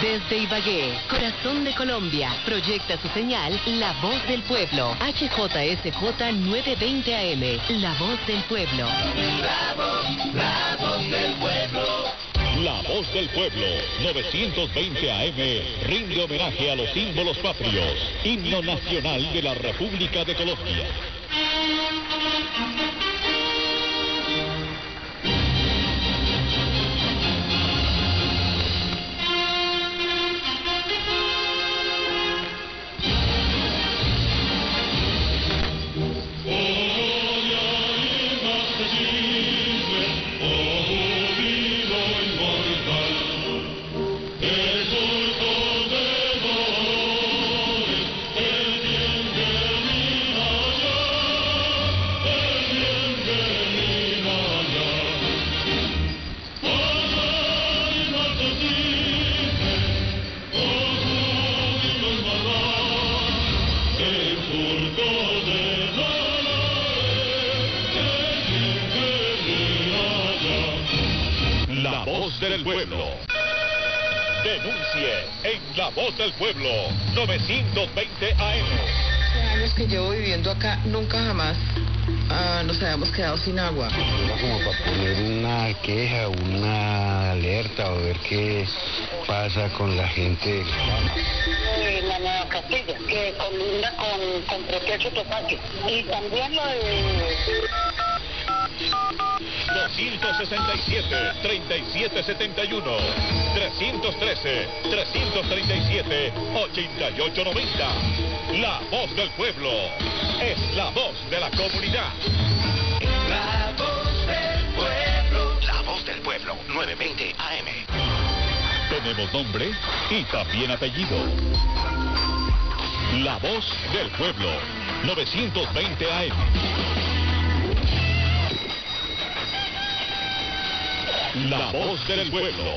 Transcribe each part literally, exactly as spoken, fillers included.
Desde Ibagué, corazón de Colombia, proyecta su señal La Voz del Pueblo. H J S J novecientos veinte A M, La Voz del Pueblo. La voz, la voz del pueblo. La Voz del Pueblo, novecientos veinte A M, rinde homenaje a los símbolos patrios. Himno nacional de la República de Colombia. La Voz del Pueblo. Denuncie en La Voz del Pueblo, novecientos veinte A M. Hace años que llevo viviendo acá, nunca jamás ah, nos habíamos quedado sin agua. Era como para poner una queja, una alerta o ver qué pasa con la gente. Eh, la Nueva Castilla, que colinda con, con Pretexto Topacio. Y también lo de... doscientos sesenta y siete, treinta y siete setenta y uno, trescientos trece, trescientos treinta y siete, ochenta y ocho noventa. La Voz del Pueblo es la voz de la comunidad. La voz del pueblo. La Voz del Pueblo, novecientos veinte A M. Tenemos nombre y también apellido. La Voz del Pueblo, novecientos veinte A M. La Voz del Pueblo.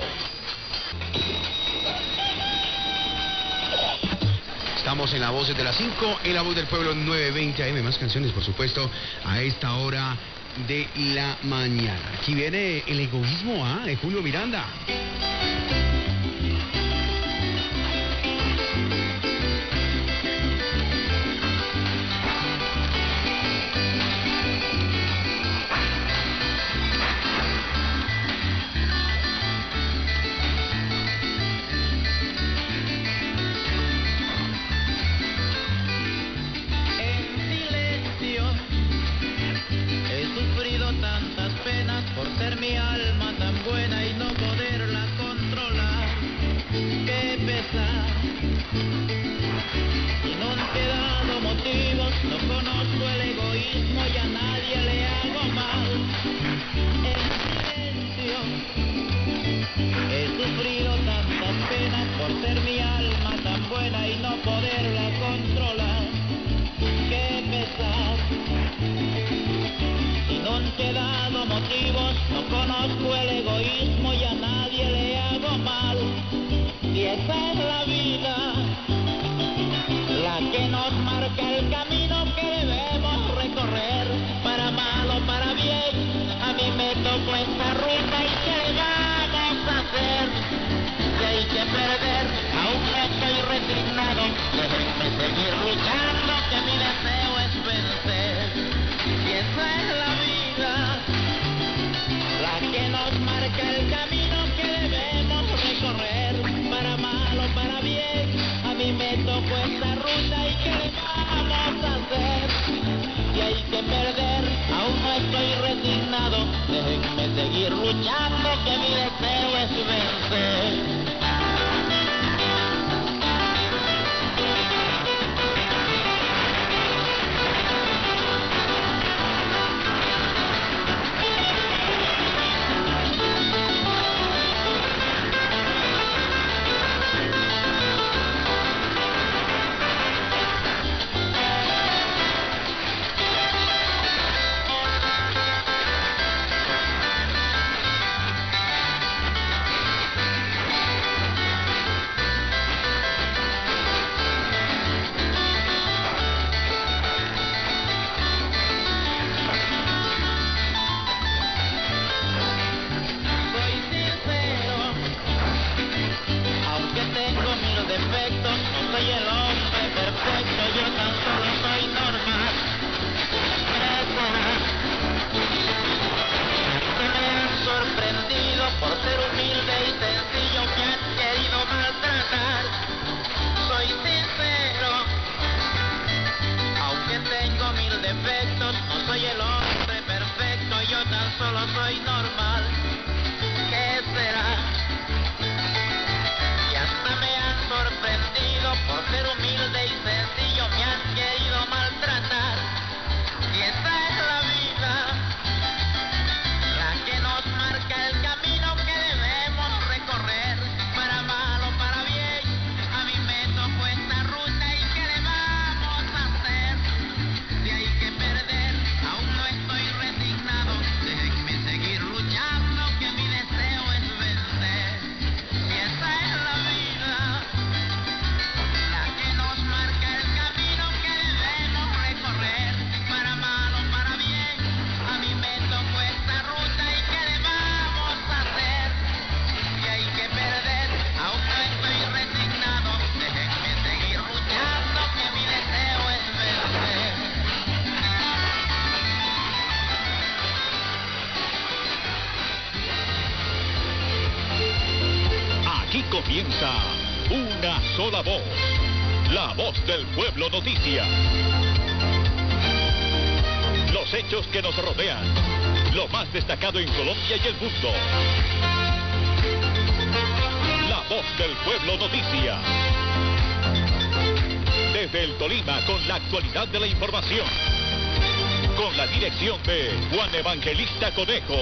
Estamos en La Voz de las cinco, en La Voz del Pueblo novecientos veinte A M. Más canciones, por supuesto, a esta hora de la mañana. Aquí viene el egoísmo ¿ah? de Julio Miranda. Por ser mi alma tan buena y no poderla controlar, qué pesar. Y no han quedado motivos, no conozco el egoísmo y a nadie le hago mal. En silencio he sufrido tantas penas por ser mi alma tan buena y no poderla controlar, qué pesar. No han quedado motivos, no conozco el egoísmo y a nadie le hago mal. Y esa es la vida, la que nos marca el camino que debemos recorrer, para mal o para bien. A mí me tocó esta ruta y ¿qué le vamos a hacer? Que hay que perder, aún no estoy resignado, déjenme seguir luchando, que mi deseo es vencer. Y esa es la vida, la que nos marca el camino que debemos recorrer, para mal o para bien. A mí me tocó esta ruta y ¿qué le vamos a hacer? Y hay que perder, aún no estoy resignado, déjenme seguir luchando, que mi deseo es vencer. Aquí comienza una sola voz. La Voz del Pueblo Noticias. Los hechos que nos rodean. Lo más destacado en Colombia y el mundo. La Voz del Pueblo Noticias. Desde el Tolima con la actualidad de la información. Con la dirección de Juan Evangelista Conejo.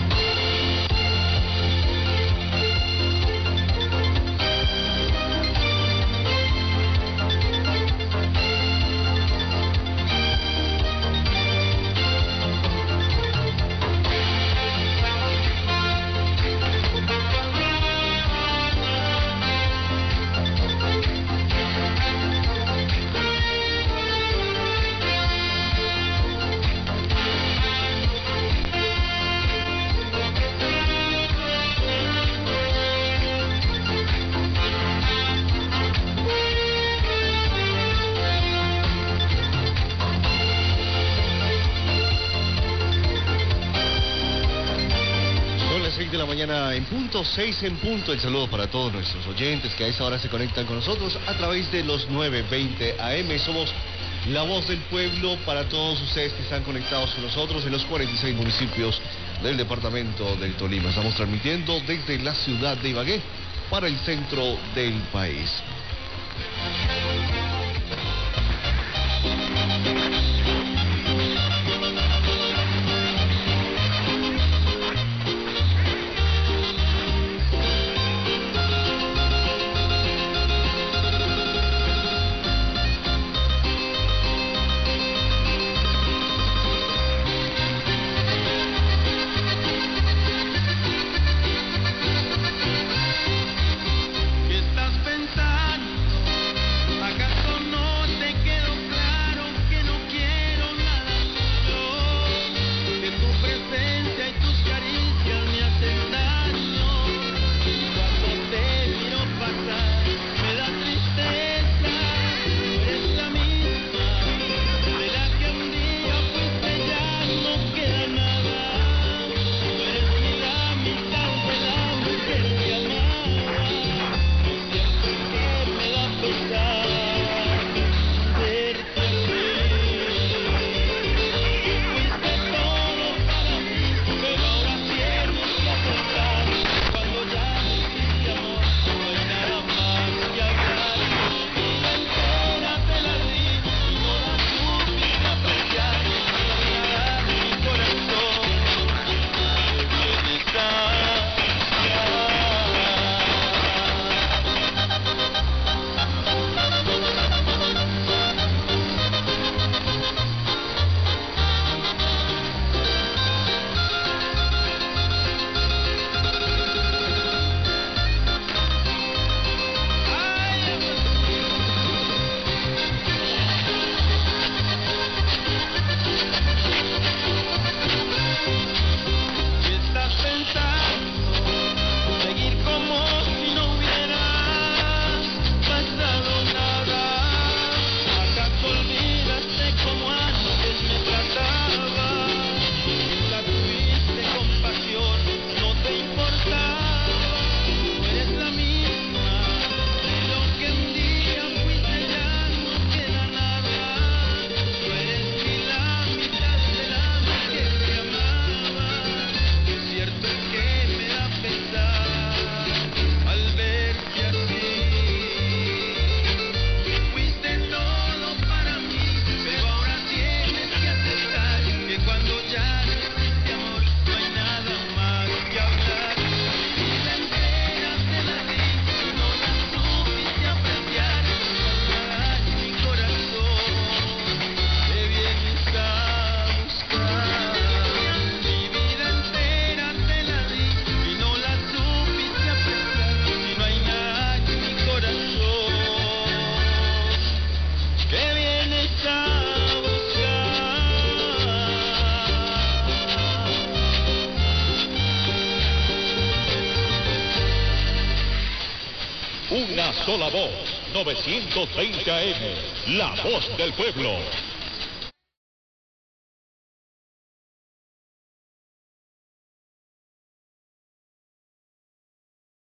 En punto, seis en punto, el saludo para todos nuestros oyentes que a esa hora se conectan con nosotros a través de los nueve veinte A M. Somos la voz del pueblo para todos ustedes que están conectados con nosotros en los cuarenta y seis municipios del departamento del Tolima. Estamos transmitiendo desde la ciudad de Ibagué para el centro del país. Una sola voz, novecientos veinte A M, la voz del pueblo.